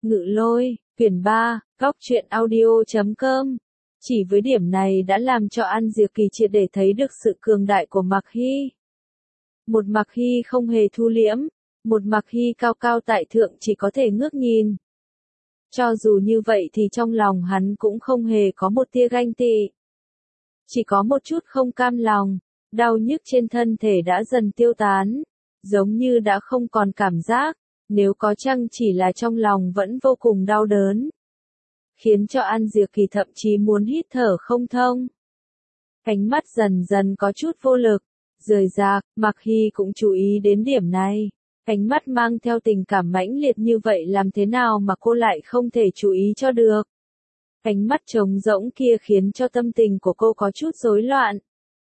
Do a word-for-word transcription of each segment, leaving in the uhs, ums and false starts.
Ngự Lôi, quyển ba, góc truyện audio chấm com. Chỉ với điểm này đã làm cho An Diệp Kỳ triệt để thấy được sự cường đại của Mạc Hy. Một Mạc Hy không hề thu liễm, một Mạc Hy cao cao tại thượng chỉ có thể ngước nhìn. Cho dù như vậy thì trong lòng hắn cũng không hề có một tia ganh tị. Chỉ có một chút không cam lòng, đau nhức trên thân thể đã dần tiêu tán, giống như đã không còn cảm giác, nếu có chăng chỉ là trong lòng vẫn vô cùng đau đớn. Khiến cho An Diệp Kỳ thậm chí muốn hít thở không thông. Ánh mắt dần dần có chút vô lực, rời rạc, Mạc Hy cũng chú ý đến điểm này. Ánh mắt mang theo tình cảm mãnh liệt như vậy làm thế nào mà cô lại không thể chú ý cho được. Ánh mắt trống rỗng kia khiến cho tâm tình của cô có chút rối loạn.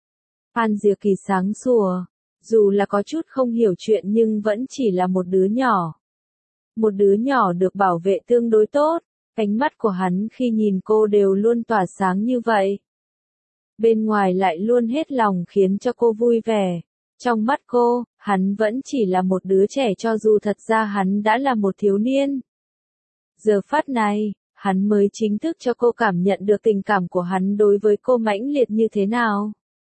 An Diệp Kỳ sáng sủa, dù là có chút không hiểu chuyện nhưng vẫn chỉ là một đứa nhỏ. Một đứa nhỏ được bảo vệ tương đối tốt, ánh mắt của hắn khi nhìn cô đều luôn tỏa sáng như vậy. Bên ngoài lại luôn hết lòng khiến cho cô vui vẻ. Trong mắt cô, hắn vẫn chỉ là một đứa trẻ cho dù thật ra hắn đã là một thiếu niên. Giờ phút này, hắn mới chính thức cho cô cảm nhận được tình cảm của hắn đối với cô mãnh liệt như thế nào.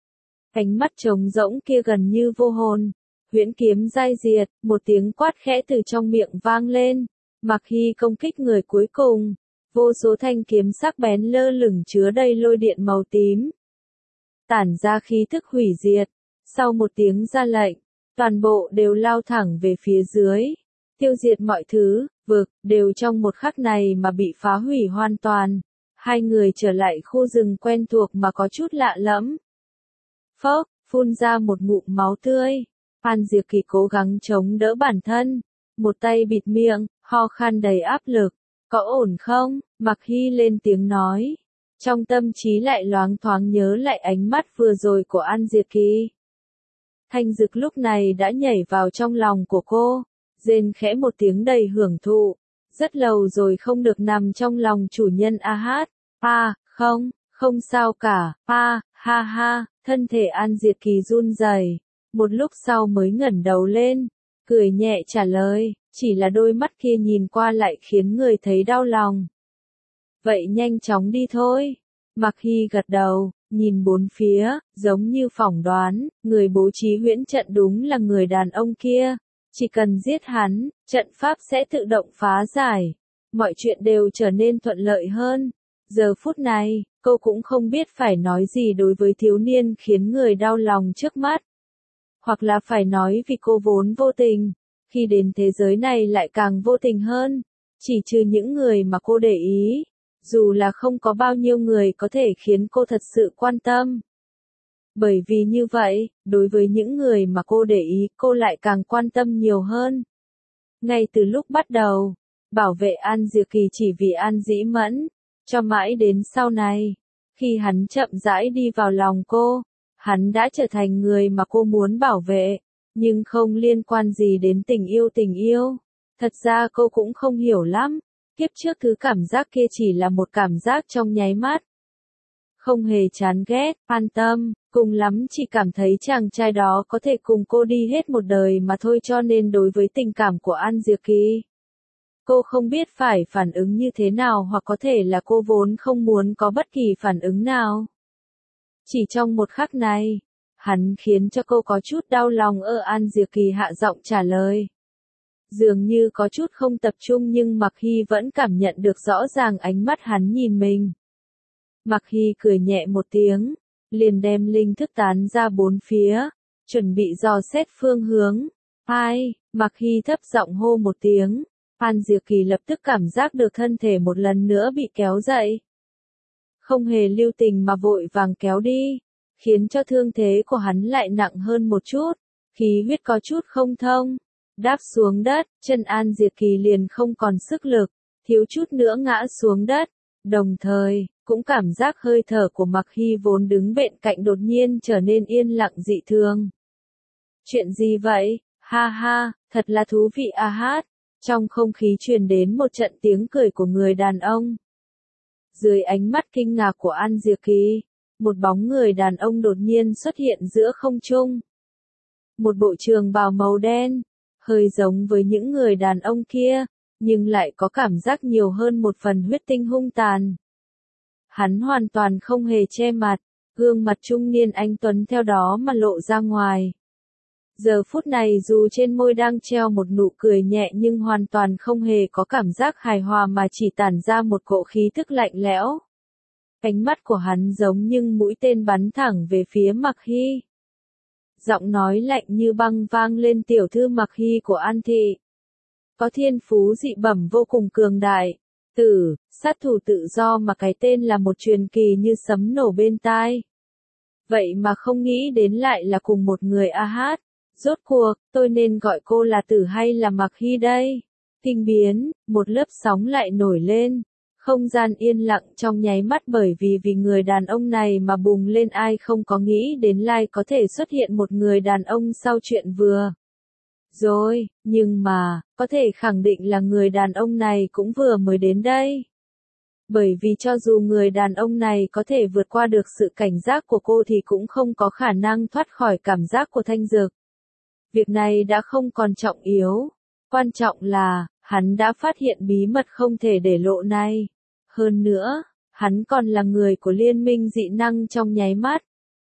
Ánh mắt trống rỗng kia gần như vô hồn. Huyễn kiếm dai diệt, một tiếng quát khẽ từ trong miệng vang lên. Mạc Hy công kích người cuối cùng. Vô số thanh kiếm sắc bén lơ lửng chứa đầy lôi điện màu tím. Tản ra khí thức hủy diệt. Sau một tiếng ra lệnh, toàn bộ đều lao thẳng về phía dưới. Tiêu diệt mọi thứ, vực, đều trong một khắc này mà bị phá hủy hoàn toàn. Hai người trở lại khu rừng quen thuộc mà có chút lạ lẫm. Phốc, phun ra một ngụm máu tươi. An Diệp Kỳ cố gắng chống đỡ bản thân. Một tay bịt miệng, ho khan đầy áp lực. Có ổn không? Mạc Hy lên tiếng nói. Trong tâm trí lại loáng thoáng nhớ lại ánh mắt vừa rồi của An Diệp Kỳ. Thanh Dực lúc này đã nhảy vào trong lòng của cô, rên khẽ một tiếng đầy hưởng thụ. Rất lâu rồi không được nằm trong lòng chủ nhân a hát. À, không, không sao cả, à, ha ha, thân thể An Diệp Kỳ run rẩy. Một lúc sau mới ngẩng đầu lên, cười nhẹ trả lời, chỉ là đôi mắt kia nhìn qua lại khiến người thấy đau lòng. Vậy nhanh chóng đi thôi. Mạc Hy gật đầu, nhìn bốn phía, giống như phỏng đoán, người bố trí huyễn trận đúng là người đàn ông kia. Chỉ cần giết hắn, trận pháp sẽ tự động phá giải. Mọi chuyện đều trở nên thuận lợi hơn. Giờ phút này, cô cũng không biết phải nói gì đối với thiếu niên khiến người đau lòng trước mắt. Hoặc là phải nói vì cô vốn vô tình, khi đến thế giới này lại càng vô tình hơn. Chỉ trừ những người mà cô để ý. Dù là không có bao nhiêu người có thể khiến cô thật sự quan tâm. Bởi vì như vậy, đối với những người mà cô để ý, cô lại càng quan tâm nhiều hơn. Ngay từ lúc bắt đầu, bảo vệ An Diệp Kỳ chỉ vì An Dĩ Mẫn, cho mãi đến sau này, khi hắn chậm rãi đi vào lòng cô, hắn đã trở thành người mà cô muốn bảo vệ, nhưng không liên quan gì đến tình yêu tình yêu. Thật ra cô cũng không hiểu lắm. Kiếp trước thứ cảm giác kia chỉ là một cảm giác trong nháy mắt. Không hề chán ghét, an tâm, cùng lắm chỉ cảm thấy chàng trai đó có thể cùng cô đi hết một đời mà thôi, cho nên đối với tình cảm của An Diệp Kỳ, cô không biết phải phản ứng như thế nào, hoặc có thể là cô vốn không muốn có bất kỳ phản ứng nào. Chỉ trong một khắc này, hắn khiến cho cô có chút đau lòng. Ở An Diệp Kỳ hạ giọng trả lời. Dường như có chút không tập trung nhưng Mạc Hy vẫn cảm nhận được rõ ràng ánh mắt hắn nhìn mình. Mạc Hy cười nhẹ một tiếng, liền đem linh thức tán ra bốn phía, chuẩn bị dò xét phương hướng. Ai? Mạc Hy thấp giọng hô một tiếng. An Diệp Kỳ lập tức cảm giác được thân thể một lần nữa bị kéo dậy. Không hề lưu tình mà vội vàng kéo đi, khiến cho thương thế của hắn lại nặng hơn một chút, khí huyết có chút không thông. Đáp xuống đất, chân An Diệp Kỳ liền không còn sức lực, thiếu chút nữa ngã xuống đất, đồng thời, cũng cảm giác hơi thở của Mạc Hy vốn đứng bên cạnh đột nhiên trở nên yên lặng dị thường. Chuyện gì vậy? Ha ha, thật là thú vị a hát. Trong không khí truyền đến một trận tiếng cười của người đàn ông. Dưới ánh mắt kinh ngạc của An Diệp Kỳ, một bóng người đàn ông đột nhiên xuất hiện giữa không trung. Một bộ trường bào màu đen, hơi giống với những người đàn ông kia, nhưng lại có cảm giác nhiều hơn một phần huyết tinh hung tàn. Hắn hoàn toàn không hề che mặt, gương mặt trung niên anh tuấn theo đó mà lộ ra ngoài. Giờ phút này dù trên môi đang treo một nụ cười nhẹ nhưng hoàn toàn không hề có cảm giác hài hòa mà chỉ tản ra một cỗ khí tức lạnh lẽo. Ánh mắt của hắn giống như mũi tên bắn thẳng về phía Mặc Hy. Giọng nói lạnh như băng vang lên, tiểu thư Mặc Hy của An Thị. Có thiên phú dị bẩm vô cùng cường đại. Tử, sát thủ tự do mà cái tên là một truyền kỳ như sấm nổ bên tai. Vậy mà không nghĩ đến lại là cùng một người a hát. Rốt cuộc, tôi nên gọi cô là Tử hay là Mặc Hy đây? Kinh biến, một lớp sóng lại nổi lên. Không gian yên lặng trong nháy mắt bởi vì vì người đàn ông này mà bùng lên, ai không có nghĩ đến lai có thể xuất hiện một người đàn ông sau chuyện vừa rồi, nhưng mà, có thể khẳng định là người đàn ông này cũng vừa mới đến đây. Bởi vì cho dù người đàn ông này có thể vượt qua được sự cảnh giác của cô thì cũng không có khả năng thoát khỏi cảm giác của thanh dược. Việc này đã không còn trọng yếu. Quan trọng là, hắn đã phát hiện bí mật không thể để lộ này. Hơn nữa, hắn còn là người của liên minh dị năng trong nháy mắt.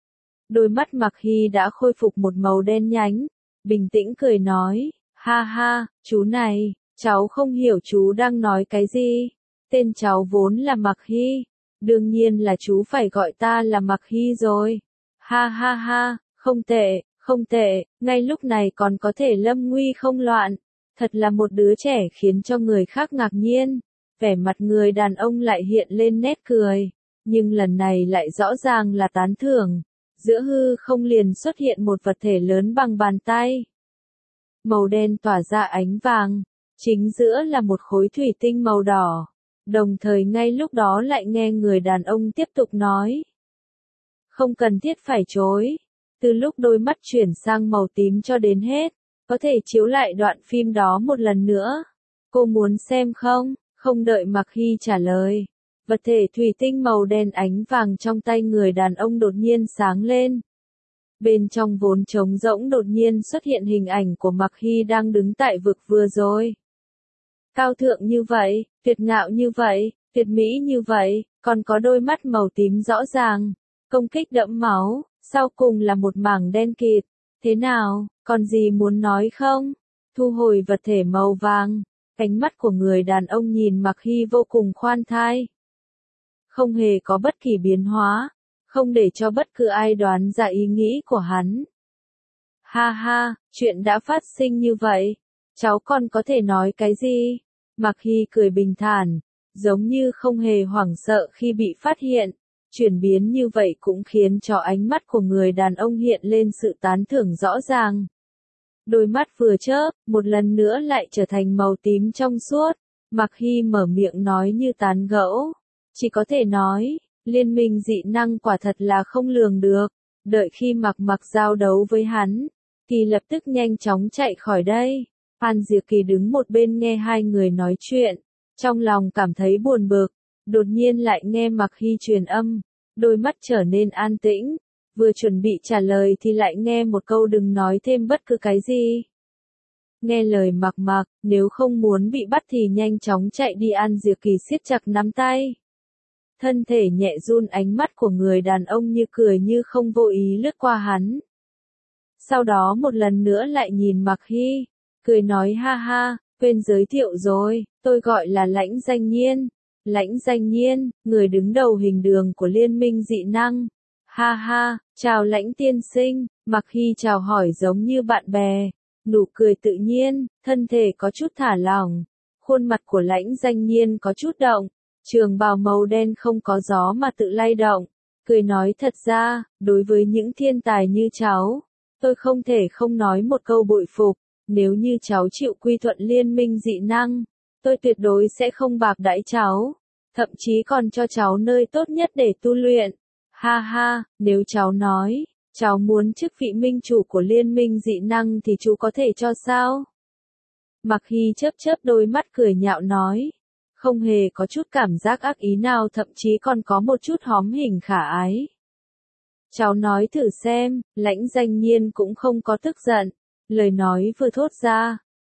Đôi mắt Mặc Hy đã khôi phục một màu đen nhánh, bình tĩnh cười nói, ha ha, chú này, cháu không hiểu chú đang nói cái gì. Tên cháu vốn là Mặc Hy, đương nhiên là chú phải gọi ta là Mặc Hy rồi. Ha ha ha, không tệ, không tệ, ngay lúc này còn có thể lâm nguy không loạn. Thật là một đứa trẻ khiến cho người khác ngạc nhiên. Vẻ mặt người đàn ông lại hiện lên nét cười, nhưng lần này lại rõ ràng là tán thưởng. Giữa hư không liền xuất hiện một vật thể lớn bằng bàn tay. Màu đen tỏa ra ánh vàng, chính giữa là một khối thủy tinh màu đỏ. Đồng thời ngay lúc đó lại nghe người đàn ông tiếp tục nói. Không cần thiết phải chối. Từ lúc đôi mắt chuyển sang màu tím cho đến hết, có thể chiếu lại đoạn phim đó một lần nữa. Cô muốn xem không? Không đợi Mặc Hy trả lời. Vật thể thủy tinh màu đen ánh vàng trong tay người đàn ông đột nhiên sáng lên. Bên trong vốn trống rỗng đột nhiên xuất hiện hình ảnh của Mặc Hy đang đứng tại vực vừa rồi. Cao thượng như vậy, tuyệt ngạo như vậy, tuyệt mỹ như vậy, còn có đôi mắt màu tím rõ ràng, công kích đẫm máu, sau cùng là một mảng đen kịt. Thế nào, còn gì muốn nói không? Thu hồi vật thể màu vàng, ánh mắt của người đàn ông nhìn Mặc Hy vô cùng khoan thai. Không hề có bất kỳ biến hóa, không để cho bất cứ ai đoán ra ý nghĩ của hắn. Ha ha, chuyện đã phát sinh như vậy, cháu còn có thể nói cái gì? Mặc Hy cười bình thản, giống như không hề hoảng sợ khi bị phát hiện. Chuyển biến như vậy cũng khiến cho ánh mắt của người đàn ông hiện lên sự tán thưởng rõ ràng. Đôi mắt vừa chớp, một lần nữa lại trở thành màu tím trong suốt. Mặc Hy mở miệng nói như tán gẫu. Chỉ có thể nói, liên minh dị năng quả thật là không lường được. Đợi khi Mặc Mặc giao đấu với hắn, thì lập tức nhanh chóng chạy khỏi đây. An Diệp Kỳ đứng một bên nghe hai người nói chuyện, trong lòng cảm thấy buồn bực. Đột nhiên lại nghe Mặc Hy truyền âm, đôi mắt trở nên an tĩnh, vừa chuẩn bị trả lời thì lại nghe một câu đừng nói thêm bất cứ cái gì. Nghe lời Mặc Mặc, nếu không muốn bị bắt thì nhanh chóng chạy đi. An Diệp Kỳ siết chặt nắm tay. Thân thể nhẹ run, ánh mắt của người đàn ông như cười như không vô ý lướt qua hắn. Sau đó một lần nữa lại nhìn Mặc Hy, cười nói ha ha, quên giới thiệu rồi, tôi gọi là Lãnh Danh Nhiên. Lãnh Danh Nhiên, người đứng đầu hình đường của liên minh dị năng. Ha ha, chào Lãnh tiên sinh, Mặc Hy chào hỏi giống như bạn bè, nụ cười tự nhiên, thân thể có chút thả lỏng, khuôn mặt của Lãnh Danh Nhiên có chút động, trường bào màu đen không có gió mà tự lay động, cười nói thật ra, đối với những thiên tài như cháu, tôi không thể không nói một câu bội phục, nếu như cháu chịu quy thuận liên minh dị năng, tôi tuyệt đối sẽ không bạc đãi cháu, thậm chí còn cho cháu nơi tốt nhất để tu luyện. Ha ha, nếu cháu nói, cháu muốn chức vị minh chủ của liên minh dị năng thì chú có thể cho sao? Mặc Hy chớp chớp đôi mắt cười nhạo nói, không hề có chút cảm giác ác ý nào, thậm chí còn có một chút hóm hình khả ái. Cháu nói thử xem. Lãnh Danh Nhiên cũng không có tức giận, lời nói vừa thốt ra,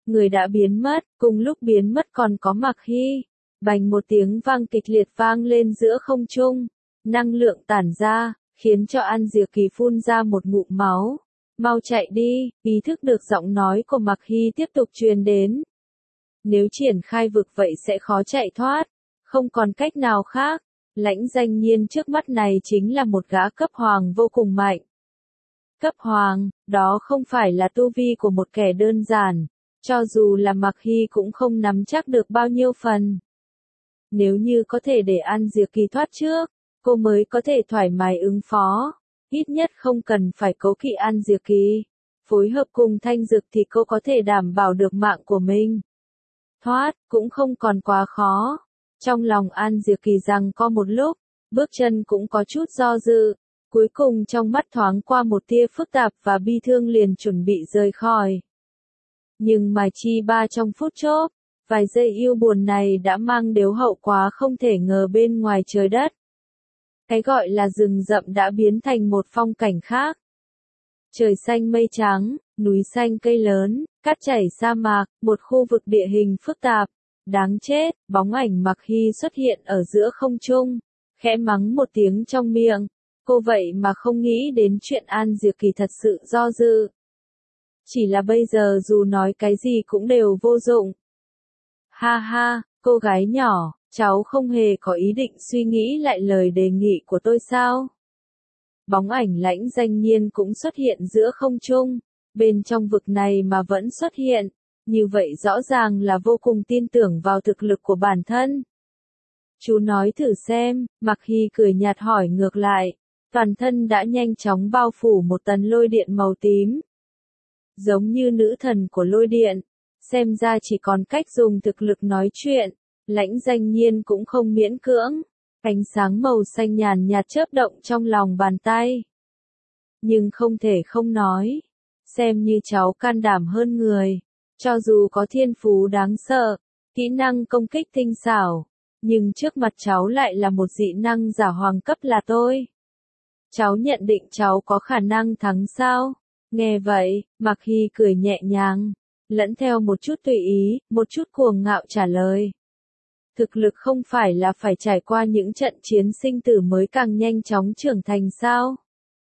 Người đã biến mất, cùng lúc biến mất còn có Mạc Hy. Bành một tiếng vang kịch liệt vang lên giữa không trung. Năng lượng tản ra, khiến cho An Diệp Kỳ phun ra một ngụm máu. Mau chạy đi, ý thức được giọng nói của Mạc Hy tiếp tục truyền đến. Nếu triển khai vực vậy sẽ khó chạy thoát, không còn cách nào khác. Lãnh Danh Nhiên trước mắt này chính là một gã cấp hoàng vô cùng mạnh. Cấp hoàng, đó không phải là tu vi của một kẻ đơn giản, cho dù là Mạc Hy cũng không nắm chắc được bao nhiêu phần. Nếu như có thể để An Diệp Kỳ thoát trước, cô mới có thể thoải mái ứng phó, ít nhất không cần phải cố kỵ An Diệp Kỳ. Phối hợp cùng Thanh Dực thì cô có thể đảm bảo được mạng của mình. Thoát, cũng không còn quá khó. Trong lòng An Diệp Kỳ rằng có một lúc, bước chân cũng có chút do dự, cuối cùng trong mắt thoáng qua một tia phức tạp và bi thương liền chuẩn bị rời khỏi. Nhưng mà chi ba trong phút chốc, vài giây yêu buồn này đã mang đến hậu quả không thể ngờ bên ngoài trời đất. Cái gọi là rừng rậm đã biến thành một phong cảnh khác. Trời xanh mây trắng, núi xanh cây lớn, cát chảy sa mạc, một khu vực địa hình phức tạp. Đáng chết, bóng ảnh Mạc Hy xuất hiện ở giữa không trung, khẽ mắng một tiếng trong miệng. Cô vậy mà không nghĩ đến chuyện An Diệp Kỳ thật sự do dự. Chỉ là bây giờ dù nói cái gì cũng đều vô dụng. Ha ha, cô gái nhỏ, cháu không hề có ý định suy nghĩ lại lời đề nghị của tôi sao? Bóng ảnh Lãnh Danh Nhiên cũng xuất hiện giữa không trung, bên trong vực này mà vẫn xuất hiện, như vậy rõ ràng là vô cùng tin tưởng vào thực lực của bản thân. Chú nói thử xem, Mạc Hy cười nhạt hỏi ngược lại, toàn thân đã nhanh chóng bao phủ một tầng lôi điện màu tím. Giống như nữ thần của lôi điện, xem ra chỉ còn cách dùng thực lực nói chuyện, Lãnh Danh Nhiên cũng không miễn cưỡng, ánh sáng màu xanh nhàn nhạt chớp động trong lòng bàn tay. Nhưng không thể không nói, xem như cháu can đảm hơn người, cho dù có thiên phú đáng sợ, kỹ năng công kích tinh xảo, nhưng trước mặt cháu lại là một dị năng giả hoàng cấp là tôi. Cháu nhận định cháu có khả năng thắng sao? Nghe vậy, Mạc Hy cười nhẹ nhàng, lẫn theo một chút tùy ý, một chút cuồng ngạo trả lời. Thực lực không phải là phải trải qua những trận chiến sinh tử mới càng nhanh chóng trưởng thành sao?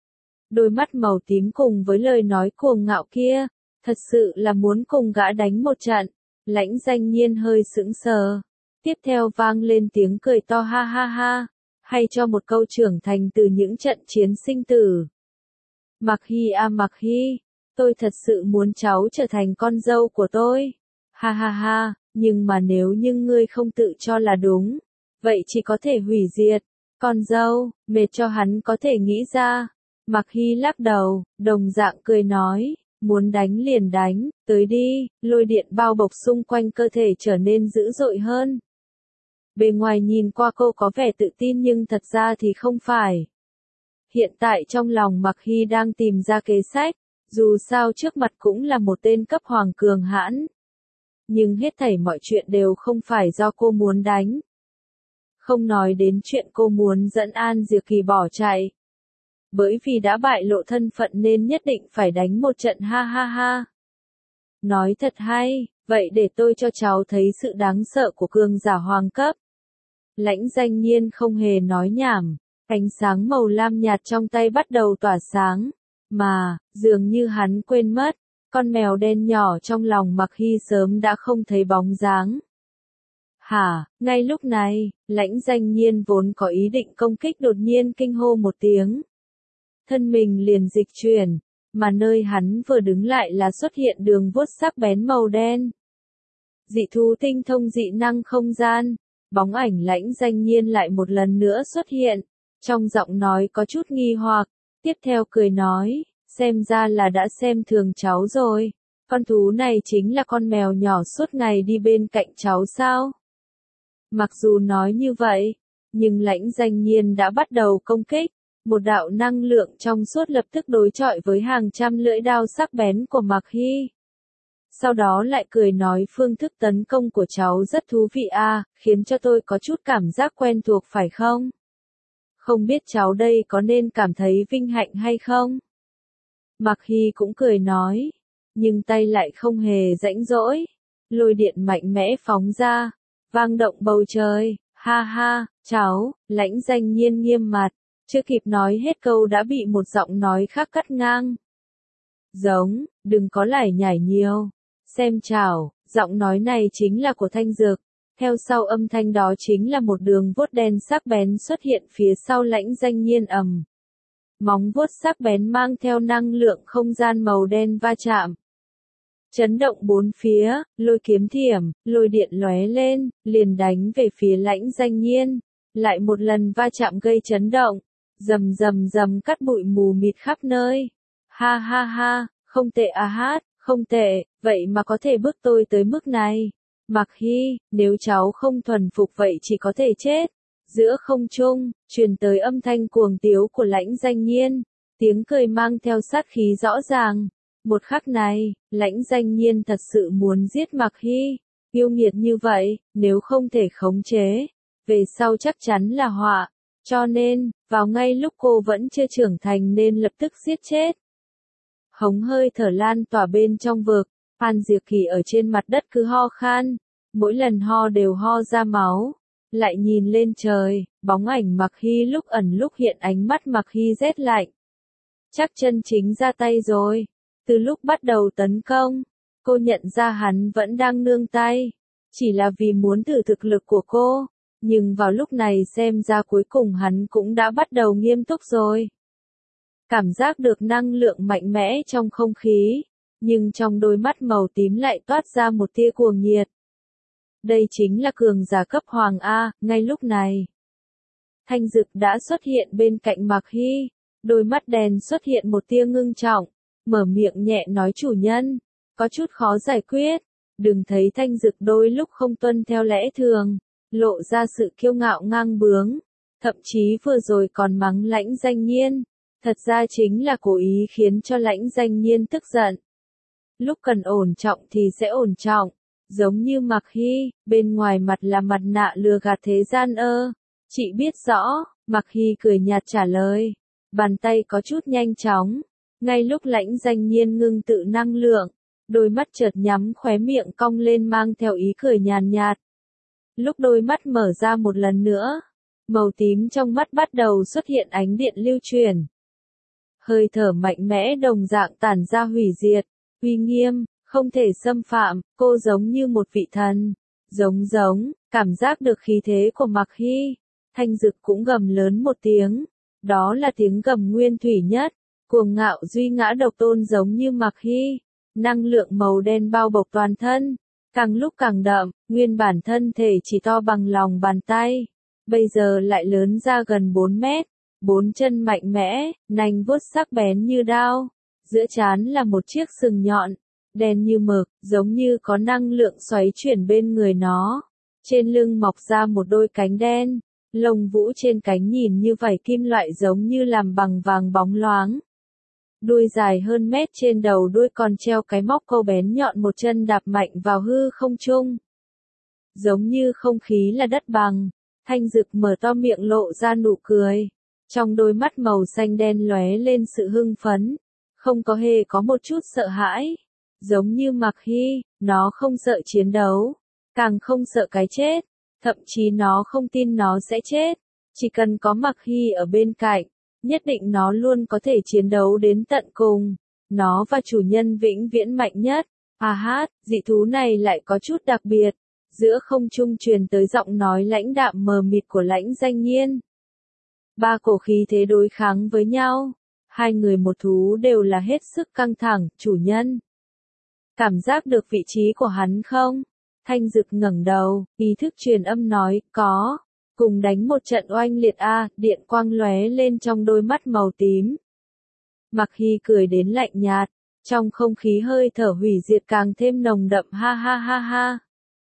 Đôi mắt màu tím cùng với lời nói cuồng ngạo kia, thật sự là muốn cùng gã đánh một trận. Lãnh Danh Nhiên hơi sững sờ. Tiếp theo vang lên tiếng cười to ha ha ha, hay cho một câu trưởng thành từ những trận chiến sinh tử. Mạc Hy à Mạc Hy, tôi thật sự muốn cháu trở thành con dâu của tôi. Ha ha ha, nhưng mà nếu như ngươi không tự cho là đúng, vậy chỉ có thể hủy diệt. Con dâu, mệt cho hắn có thể nghĩ ra. Mạc Hy lắc đầu, đồng dạng cười nói, muốn đánh liền đánh, tới đi, lôi điện bao bọc xung quanh cơ thể trở nên dữ dội hơn. Bề ngoài nhìn qua cô có vẻ tự tin nhưng thật ra thì không phải. Hiện tại trong lòng Mạc Hy đang tìm ra kế sách, dù sao trước mặt cũng là một tên cấp hoàng cường hãn. Nhưng hết thảy mọi chuyện đều không phải do cô muốn đánh. Không nói đến chuyện cô muốn dẫn An Diệp Kỳ bỏ chạy. Bởi vì đã bại lộ thân phận nên nhất định phải đánh một trận ha ha ha. Nói thật hay, vậy để tôi cho cháu thấy sự đáng sợ của cường giả hoàng cấp. Lãnh Danh Nhiên không hề nói nhảm, ánh sáng màu lam nhạt trong tay bắt đầu tỏa sáng, mà, dường như hắn quên mất, con mèo đen nhỏ trong lòng Mạc Hy sớm đã không thấy bóng dáng. Hả, ngay lúc này, Lãnh Danh Nhiên vốn có ý định công kích đột nhiên kinh hô một tiếng. Thân mình liền dịch chuyển, mà nơi hắn vừa đứng lại là xuất hiện đường vuốt sắc bén màu đen. Dị thú tinh thông dị năng không gian, bóng ảnh Lãnh Danh Nhiên lại một lần nữa xuất hiện, trong giọng nói có chút nghi hoặc, tiếp theo cười nói, xem ra là đã xem thường cháu rồi, con thú này chính là con mèo nhỏ suốt ngày đi bên cạnh cháu sao? Mặc dù nói như vậy, nhưng Lãnh Danh Nhiên đã bắt đầu công kích. Một đạo năng lượng trong suốt lập tức đối chọi với hàng trăm lưỡi đao sắc bén của Mạc Hy. Sau đó lại cười nói phương thức tấn công của cháu rất thú vị a, khiến cho tôi có chút cảm giác quen thuộc phải không? Không biết cháu đây có nên cảm thấy vinh hạnh hay không? Mạc Hy cũng cười nói, nhưng tay lại không hề rãnh rỗi. Lôi điện mạnh mẽ phóng ra, vang động bầu trời, ha ha, cháu, Lãnh Danh Nhiên nghiêm mặt, chưa kịp nói hết câu đã bị một giọng nói khác cắt ngang. Giống, đừng có lải nhải nhiều, xem chảo, giọng nói này chính là của Thanh Dược. Theo sau âm thanh đó chính là một đường vuốt đen sắc bén xuất hiện phía sau Lãnh Danh Nhiên ầm. Móng vuốt sắc bén mang theo năng lượng không gian màu đen va chạm. Chấn động bốn phía, lôi kiếm thiểm, lôi điện lóe lên, liền đánh về phía Lãnh Danh Nhiên. Lại một lần va chạm gây chấn động, rầm rầm rầm cắt bụi mù mịt khắp nơi. Ha ha ha, không tệ à hát, không tệ, vậy mà có thể bước tôi tới mức này. Mặc Hy, nếu cháu không thuần phục vậy chỉ có thể chết. Giữa không trung, truyền tới âm thanh cuồng tiếu của Lãnh Danh Nhiên, tiếng cười mang theo sát khí rõ ràng. Một khắc này, Lãnh Danh Nhiên thật sự muốn giết Mặc Hy, yêu nghiệt như vậy, nếu không thể khống chế, về sau chắc chắn là họa, cho nên, vào ngay lúc cô vẫn chưa trưởng thành nên lập tức giết chết. Hống hơi thở lan tỏa bên trong vực, Phan Diệp Kỳ ở trên mặt đất cứ ho khan, mỗi lần ho đều ho ra máu. Lại nhìn lên trời, bóng ảnh Mặc Hy lúc ẩn lúc hiện, ánh mắt Mặc Hy rét lạnh. Chắc chân chính ra tay rồi. Từ lúc bắt đầu tấn công, cô nhận ra hắn vẫn đang nương tay. Chỉ là vì muốn thử thực lực của cô. Nhưng vào lúc này xem ra cuối cùng hắn cũng đã bắt đầu nghiêm túc rồi. Cảm giác được năng lượng mạnh mẽ trong không khí. Nhưng trong đôi mắt màu tím lại toát ra một tia cuồng nhiệt. Đây chính là cường giả cấp hoàng A, ngay lúc này. Thanh Dực đã xuất hiện bên cạnh Mặc Hy, đôi mắt đèn xuất hiện một tia ngưng trọng, mở miệng nhẹ nói chủ nhân, có chút khó giải quyết, đừng thấy Thanh Dực đôi lúc không tuân theo lẽ thường, lộ ra sự kiêu ngạo ngang bướng, thậm chí vừa rồi còn mắng Lãnh Danh Nhiên, thật ra chính là cố ý khiến cho Lãnh Danh Nhiên tức giận. Lúc cần ổn trọng thì sẽ ổn trọng. Giống như Mặc Hy, bên ngoài mặt là mặt nạ lừa gạt thế gian ơ. Chị biết rõ, Mặc Hy cười nhạt trả lời. Bàn tay có chút nhanh chóng. Ngay lúc Lãnh Danh Nhiên ngưng tự năng lượng, đôi mắt chợt nhắm, khóe miệng cong lên mang theo ý cười nhàn nhạt. Lúc đôi mắt mở ra một lần nữa, màu tím trong mắt bắt đầu xuất hiện ánh điện lưu truyền. Hơi thở mạnh mẽ đồng dạng tản ra hủy diệt, uy nghiêm. Không thể xâm phạm, cô giống như một vị thần. Giống giống, cảm giác được khí thế của Mặc Hy. Thanh Dực cũng gầm lớn một tiếng. Đó là tiếng gầm nguyên thủy nhất. Cuồng ngạo duy ngã độc tôn giống như Mặc Hy. Năng lượng màu đen bao bọc toàn thân. Càng lúc càng đậm, nguyên bản thân thể chỉ to bằng lòng bàn tay. Bây giờ lại lớn ra gần bốn mét. Bốn chân mạnh mẽ, nanh vuốt sắc bén như đao. Giữa trán là một chiếc sừng nhọn. Đen như mực, giống như có năng lượng xoáy chuyển bên người nó. Trên lưng mọc ra một đôi cánh đen, lông vũ trên cánh nhìn như vảy kim loại giống như làm bằng vàng bóng loáng. Đuôi dài hơn mét, trên đầu đuôi còn treo cái móc câu bén nhọn, một chân đạp mạnh vào hư không trung. Giống như không khí là đất bằng, Thanh Dực mở to miệng lộ ra nụ cười. Trong đôi mắt màu xanh đen lóe lên sự hưng phấn, không có hề có một chút sợ hãi. Giống như Mặc Hy, nó không sợ chiến đấu, càng không sợ cái chết, thậm chí nó không tin nó sẽ chết. Chỉ cần có Mặc Hy ở bên cạnh, nhất định nó luôn có thể chiến đấu đến tận cùng. Nó và chủ nhân vĩnh viễn mạnh nhất. À hát, dị thú này lại có chút đặc biệt. Giữa không trung truyền tới giọng nói lãnh đạm mờ mịt của Lãnh Danh Nhiên. Ba cổ khí thế đối kháng với nhau. Hai người một thú đều là hết sức căng thẳng, chủ nhân. Cảm giác được vị trí của hắn không? Thanh Dực ngẩng đầu, ý thức truyền âm nói, có. Cùng đánh một trận oanh liệt a, điện quang lóe lên trong đôi mắt màu tím. Mặc Hy cười đến lạnh nhạt, trong không khí hơi thở hủy diệt càng thêm nồng đậm, ha ha ha ha.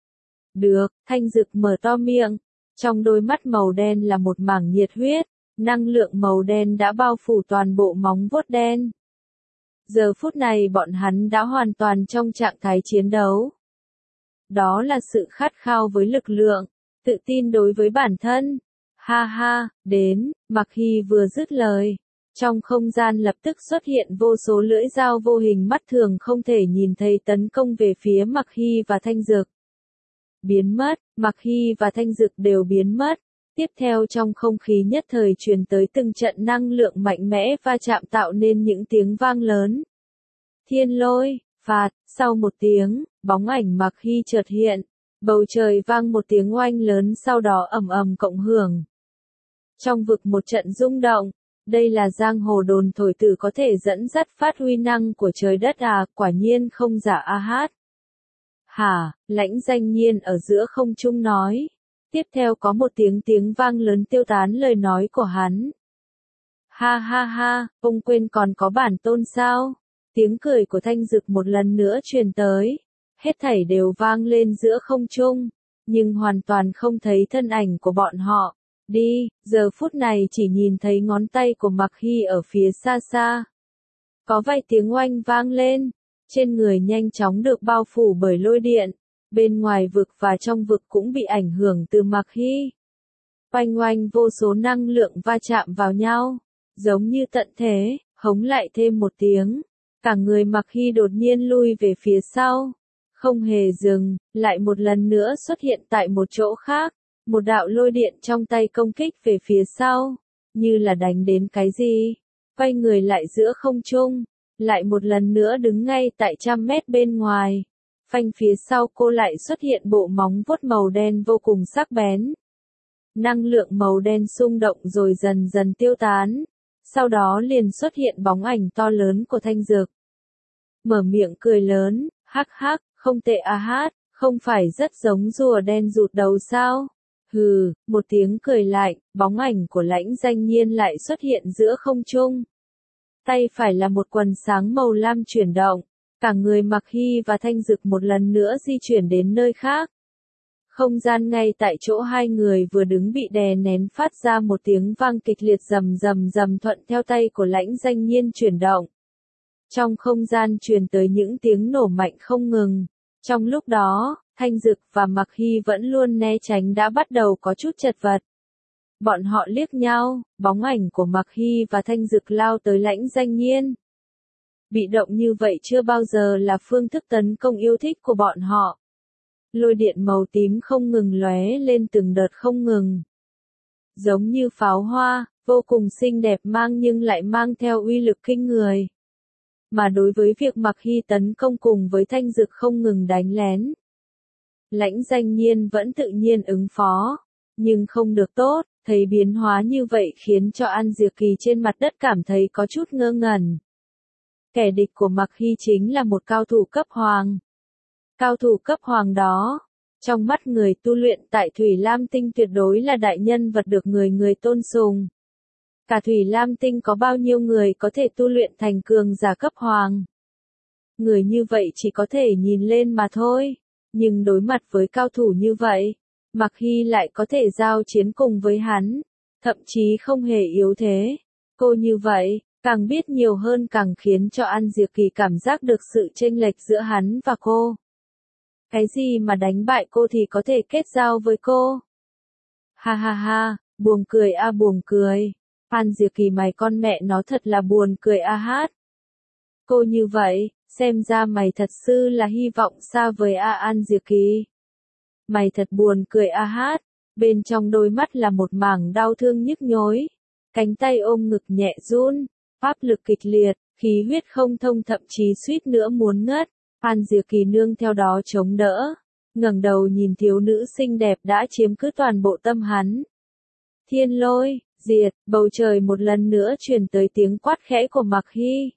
Được, Thanh Dực mở to miệng, trong đôi mắt màu đen là một mảng nhiệt huyết, năng lượng màu đen đã bao phủ toàn bộ móng vuốt đen. Giờ phút này bọn hắn đã hoàn toàn trong trạng thái chiến đấu. Đó là sự khát khao với lực lượng, tự tin đối với bản thân. Ha ha, đến, Mặc Hy vừa dứt lời, Trong không gian lập tức xuất hiện vô số lưỡi dao vô hình mắt thường không thể nhìn thấy tấn công về phía Mặc Hy và Thanh Dực. Biến mất, Mặc Hy và Thanh Dực đều biến mất. Tiếp theo trong không khí nhất thời truyền tới từng trận năng lượng mạnh mẽ va chạm tạo nên những tiếng vang lớn. Thiên lôi, phạt, sau một tiếng, bóng ảnh Mặc Hy chợt hiện. Bầu trời vang một tiếng oanh lớn sau đó ầm ầm cộng hưởng. Trong vực một trận rung động, đây là giang hồ đồn thổi tử có thể dẫn dắt phát huy năng của trời đất à, quả nhiên không giả a hát. Hả, Lãnh Danh Nhiên ở giữa không trung nói. Tiếp theo có một tiếng tiếng vang lớn tiêu tán lời nói của hắn. Ha ha ha, ông quên còn có bản tôn sao? Tiếng cười của Thanh Dực một lần nữa truyền tới. Hết thảy đều vang lên giữa không trung, nhưng hoàn toàn không thấy thân ảnh của bọn họ. Đi, giờ phút này chỉ nhìn thấy ngón tay của Mặc Hy ở phía xa xa. Có vài tiếng oanh vang lên, trên người nhanh chóng được bao phủ bởi lôi điện, bên ngoài vực và trong vực cũng bị ảnh hưởng từ Mặc Hy. Oanh oanh vô số năng lượng va chạm vào nhau, giống như tận thế, hống lại thêm một tiếng. Cả người Mặc Hy đột nhiên lui về phía sau. Không hề dừng, lại một lần nữa xuất hiện tại một chỗ khác. Một đạo lôi điện trong tay công kích về phía sau, như là đánh đến cái gì. Quay người lại giữa không trung, lại một lần nữa đứng ngay tại trăm mét bên ngoài. Phanh phía sau cô lại xuất hiện bộ móng vuốt màu đen vô cùng sắc bén. Năng lượng màu đen xung động rồi dần dần tiêu tán. Sau đó liền xuất hiện bóng ảnh to lớn của Thanh Dực. Mở miệng cười lớn, hắc hắc, không tệ a hát, không phải rất giống rùa đen rụt đầu sao? Hừ, một tiếng cười lạnh, bóng ảnh của Lãnh Danh Nhiên lại xuất hiện giữa không trung. Tay phải là một quần sáng màu lam chuyển động, cả người Mặc Hy và Thanh Dực một lần nữa di chuyển đến nơi khác. Không gian ngay tại chỗ hai người vừa đứng bị đè nén phát ra một tiếng vang kịch liệt rầm rầm rầm thuận theo tay của Lãnh Danh Nhiên chuyển động. Trong không gian truyền tới những tiếng nổ mạnh không ngừng. Trong lúc đó, Thanh Dực và Mặc Hy vẫn luôn né tránh đã bắt đầu có chút chật vật. Bọn họ liếc nhau, bóng ảnh của Mặc Hy và Thanh Dực lao tới Lãnh Danh Nhiên. Bị động như vậy chưa bao giờ là phương thức tấn công yêu thích của bọn họ. Lôi điện màu tím không ngừng lóe lên từng đợt không ngừng. Giống như pháo hoa, vô cùng xinh đẹp mang nhưng lại mang theo uy lực kinh người. Mà đối với việc Mặc Hy tấn công cùng với Thanh Dực không ngừng đánh lén, Lãnh Danh Nhiên vẫn tự nhiên ứng phó, nhưng không được tốt, thấy biến hóa như vậy khiến cho An Diệp Kỳ trên mặt đất cảm thấy có chút ngơ ngẩn. Kẻ địch của Mặc Hy chính là một cao thủ cấp hoàng. Cao thủ cấp hoàng đó, trong mắt người tu luyện tại Thủy Lam Tinh tuyệt đối là đại nhân vật được người người tôn sùng. Cả Thủy Lam Tinh có bao nhiêu người có thể tu luyện thành cường giả cấp hoàng? Người như vậy chỉ có thể nhìn lên mà thôi. Nhưng đối mặt với cao thủ như vậy, Mặc Hy lại có thể giao chiến cùng với hắn. Thậm chí không hề yếu thế. Cô như vậy, càng biết nhiều hơn càng khiến cho An Diệp Kỳ cảm giác được sự chênh lệch giữa hắn và cô. Cái gì mà đánh bại cô thì có thể kết giao với cô? Ha ha ha, buồn cười a à, buồn cười. An Diệp Kỳ mày con mẹ nó thật là buồn cười a hát. Cô như vậy, xem ra mày thật sự là hy vọng xa vời a An Diệp Kỳ. Mày thật buồn cười a hát. Bên trong đôi mắt là một mảng đau thương nhức nhối. Cánh tay ôm ngực nhẹ run, áp lực kịch liệt, khí huyết không thông thậm chí suýt nữa muốn ngất. An Diệp Kỳ nương theo đó chống đỡ, ngẩng đầu nhìn thiếu nữ xinh đẹp đã chiếm cứ toàn bộ tâm hắn. Thiên lôi, diệt, bầu trời một lần nữa truyền tới tiếng quát khẽ của Mặc Hy.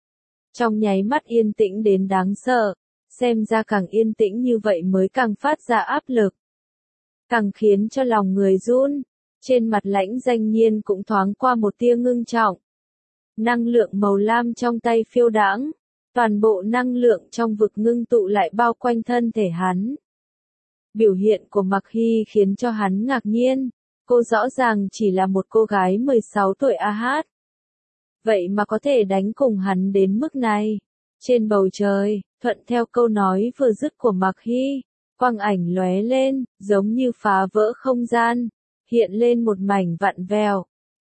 Trong nháy mắt yên tĩnh đến đáng sợ, xem ra càng yên tĩnh như vậy mới càng phát ra áp lực. Càng khiến cho lòng người run, trên mặt Lãnh Danh Nhiên cũng thoáng qua một tia ngưng trọng. Năng lượng màu lam trong tay phiêu đãng, toàn bộ năng lượng trong vực ngưng tụ lại bao quanh thân thể hắn. Biểu hiện của Mặc Hy khiến cho hắn ngạc nhiên, cô rõ ràng chỉ là một cô gái mười sáu tuổi a hát. Vậy mà có thể đánh cùng hắn đến mức này. Trên bầu trời, thuận theo câu nói vừa dứt của Mặc Hy, quang ảnh lóe lên, giống như phá vỡ không gian, hiện lên một mảnh vặn vẹo.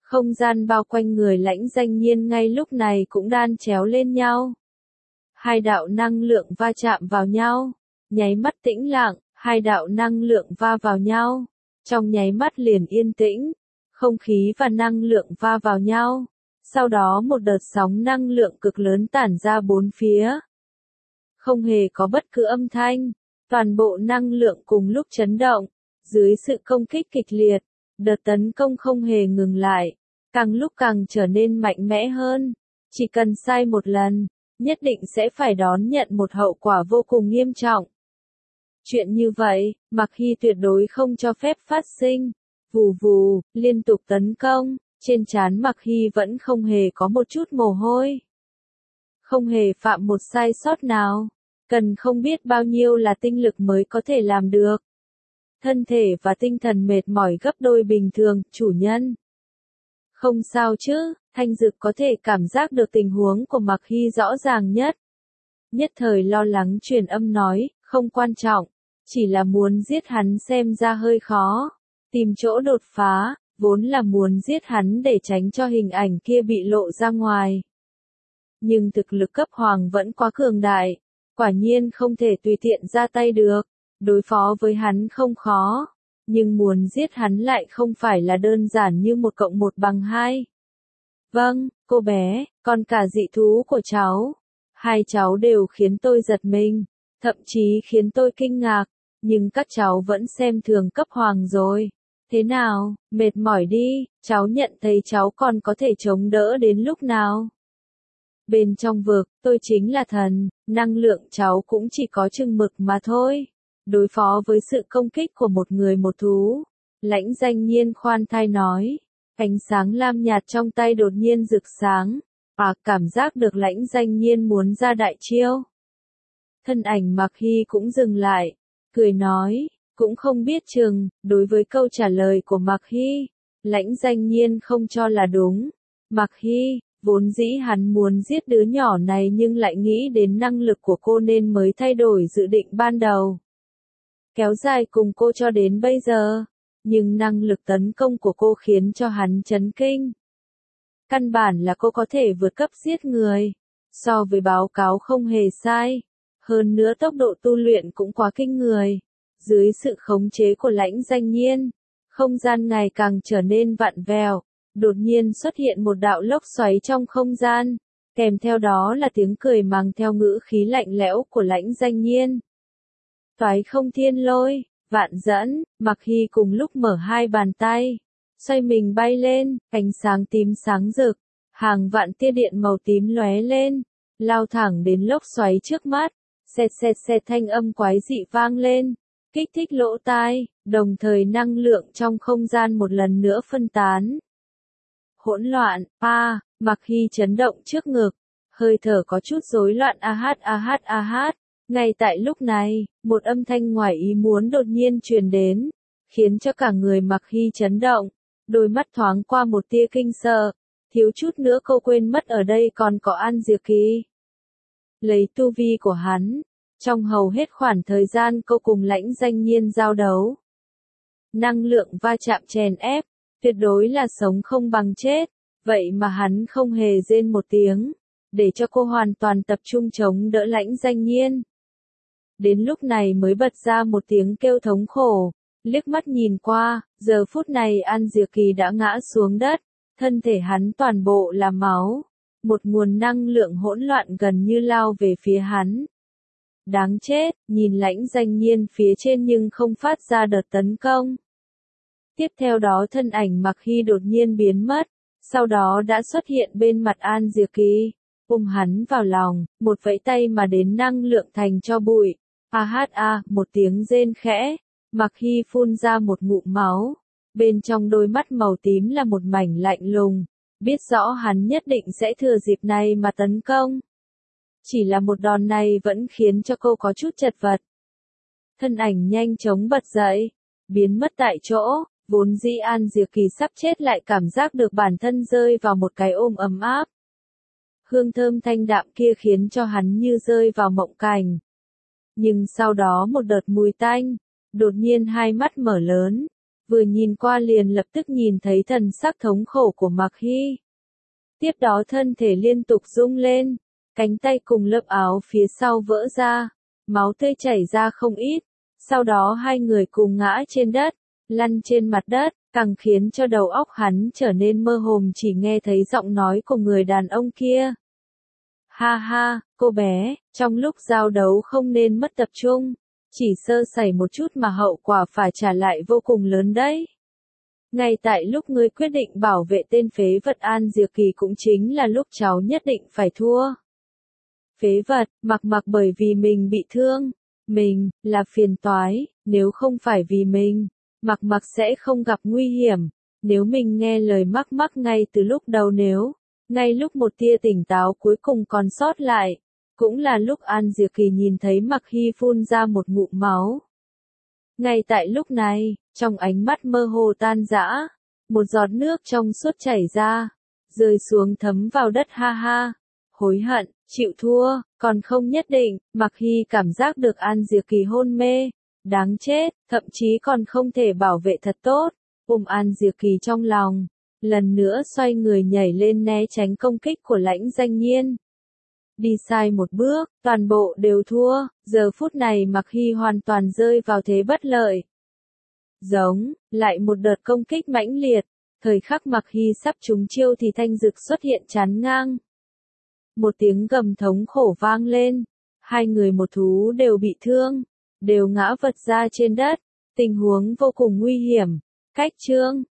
Không gian bao quanh người Lãnh Danh Nhiên ngay lúc này cũng đan chéo lên nhau. Hai đạo năng lượng va chạm vào nhau, nháy mắt tĩnh lặng, hai đạo năng lượng va vào nhau, trong nháy mắt liền yên tĩnh, không khí và năng lượng va vào nhau, sau đó một đợt sóng năng lượng cực lớn tản ra bốn phía. Không hề có bất cứ âm thanh, toàn bộ năng lượng cùng lúc chấn động, dưới sự công kích kịch liệt, đợt tấn công không hề ngừng lại, càng lúc càng trở nên mạnh mẽ hơn, chỉ cần sai một lần, nhất định sẽ phải đón nhận một hậu quả vô cùng nghiêm trọng. Chuyện như vậy, Mạc Hy tuyệt đối không cho phép phát sinh. Vù vù, liên tục tấn công, trên trán Mạc Hy vẫn không hề có một chút mồ hôi. Không hề phạm một sai sót nào, cần không biết bao nhiêu là tinh lực mới có thể làm được. Thân thể và tinh thần mệt mỏi gấp đôi bình thường, chủ nhân. Không sao chứ, Thanh Dực có thể cảm giác được tình huống của Mạc Hy rõ ràng nhất. Nhất thời lo lắng truyền âm nói, không quan trọng, chỉ là muốn giết hắn xem ra hơi khó. Tìm chỗ đột phá, vốn là muốn giết hắn để tránh cho hình ảnh kia bị lộ ra ngoài. Nhưng thực lực cấp hoàng vẫn quá cường đại, quả nhiên không thể tùy tiện ra tay được, đối phó với hắn không khó, nhưng muốn giết hắn lại không phải là đơn giản như một cộng một bằng hai. Vâng, cô bé, còn cả dị thú của cháu. Hai cháu đều khiến tôi giật mình, thậm chí khiến tôi kinh ngạc, nhưng các cháu vẫn xem thường cấp hoàng rồi. Thế nào, mệt mỏi đi, cháu nhận thấy cháu còn có thể chống đỡ đến lúc nào? Bên trong vực, tôi chính là thần, năng lượng cháu cũng chỉ có chừng mực mà thôi. Đối phó với sự công kích của một người một thú. Lãnh Danh Nhiên khoan thai nói, ánh sáng lam nhạt trong tay đột nhiên rực sáng. À, cảm giác được Lãnh Danh Nhiên muốn ra đại chiêu. Thân ảnh Mạc Hy cũng dừng lại, cười nói, cũng không biết chừng, đối với câu trả lời của Mạc Hy, Lãnh Danh Nhiên không cho là đúng. Mạc Hy, vốn dĩ hắn muốn giết đứa nhỏ này nhưng lại nghĩ đến năng lực của cô nên mới thay đổi dự định ban đầu. Kéo dài cùng cô cho đến bây giờ, nhưng năng lực tấn công của cô khiến cho hắn chấn kinh. Căn bản là cô có thể vượt cấp giết người, so với báo cáo không hề sai, hơn nữa tốc độ tu luyện cũng quá kinh người. Dưới sự khống chế của Lãnh Danh Nhiên, không gian ngày càng trở nên vặn vẹo, đột nhiên xuất hiện một đạo lốc xoáy trong không gian, kèm theo đó là tiếng cười mang theo ngữ khí lạnh lẽo của Lãnh Danh Nhiên. Toái không thiên lôi, vạn dẫn, Mạc Hy cùng lúc mở hai bàn tay, xoay mình bay lên, ánh sáng tím sáng rực, hàng vạn tia điện màu tím lóe lên, lao thẳng đến lốc xoáy trước mắt, xẹt xẹt xẹt thanh âm quái dị vang lên, kích thích lỗ tai, đồng thời năng lượng trong không gian một lần nữa phân tán. Hỗn loạn, a, Mạc Hy chấn động trước ngực, hơi thở có chút rối loạn a hát a hát a hát. Ngay tại lúc này, một âm thanh ngoài ý muốn đột nhiên truyền đến, khiến cho cả người Mạc Hy chấn động, đôi mắt thoáng qua một tia kinh sợ, thiếu chút nữa cô quên mất ở đây còn có An Diệp Kỳ. Lấy tu vi của hắn, trong hầu hết khoảng thời gian cô cùng Lãnh Danh Nhiên giao đấu, năng lượng va chạm chèn ép, tuyệt đối là sống không bằng chết, vậy mà hắn không hề rên một tiếng, để cho cô hoàn toàn tập trung chống đỡ Lãnh Danh Nhiên. Đến lúc này mới bật ra một tiếng kêu thống khổ, liếc mắt nhìn qua, giờ phút này An Diệp Kỳ đã ngã xuống đất, thân thể hắn toàn bộ là máu, một nguồn năng lượng hỗn loạn gần như lao về phía hắn. Đáng chết, nhìn Lãnh Danh Nhiên phía trên nhưng không phát ra đợt tấn công. Tiếp theo đó thân ảnh Mạc Hy đột nhiên biến mất, sau đó đã xuất hiện bên mặt An Diệp Kỳ, ôm hắn vào lòng, một vẫy tay mà đến năng lượng thành cho bụi. A hát a, một tiếng rên khẽ, Mạc Hy phun ra một ngụm máu, bên trong đôi mắt màu tím là một mảnh lạnh lùng, biết rõ hắn nhất định sẽ thừa dịp này mà tấn công. Chỉ là một đòn này vẫn khiến cho cô có chút chật vật. Thân ảnh nhanh chóng bật dậy, biến mất tại chỗ, vốn dĩ An Diệp Kỳ sắp chết lại cảm giác được bản thân rơi vào một cái ôm ấm áp. Hương thơm thanh đạm kia khiến cho hắn như rơi vào mộng cảnh. Nhưng sau đó một đợt mùi tanh, đột nhiên hai mắt mở lớn, vừa nhìn qua liền lập tức nhìn thấy thần sắc thống khổ của Mạc Hy. Tiếp đó thân thể liên tục rung lên, cánh tay cùng lớp áo phía sau vỡ ra, máu tươi chảy ra không ít, sau đó hai người cùng ngã trên đất, lăn trên mặt đất, càng khiến cho đầu óc hắn trở nên mơ hồ, chỉ nghe thấy giọng nói của người đàn ông kia. Ha ha, cô bé, trong lúc giao đấu không nên mất tập trung, chỉ sơ sẩy một chút mà hậu quả phải trả lại vô cùng lớn đấy. Ngay tại lúc ngươi quyết định bảo vệ tên phế vật An Diệp Kỳ cũng chính là lúc cháu nhất định phải thua. Phế vật, Mặc Mặc bởi vì mình bị thương, mình, là phiền toái, nếu không phải vì mình, Mặc Mặc sẽ không gặp nguy hiểm, nếu mình nghe lời Mắc Mắc ngay từ lúc đầu nếu, ngay lúc một tia tỉnh táo cuối cùng còn sót lại, cũng là lúc An Diệp Kỳ nhìn thấy Mạc Hy phun ra một ngụm máu. Ngay tại lúc này, trong ánh mắt mơ hồ tan rã, một giọt nước trong suốt chảy ra, rơi xuống thấm vào đất ha ha. Hối hận, chịu thua, còn không nhất định, Mạc Hy cảm giác được An Diệp Kỳ hôn mê, đáng chết, thậm chí còn không thể bảo vệ thật tốt, ôm An Diệp Kỳ trong lòng, lần nữa xoay người nhảy lên né tránh công kích của Lãnh Danh Nhiên. Đi sai một bước, toàn bộ đều thua, giờ phút này Mạc Hy hoàn toàn rơi vào thế bất lợi. Giống, lại một đợt công kích mãnh liệt, thời khắc Mạc Hy sắp trúng chiêu thì thanh dực xuất hiện chắn ngang. Một tiếng gầm thống khổ vang lên, hai người một thú đều bị thương, đều ngã vật ra trên đất, tình huống vô cùng nguy hiểm. Cách chương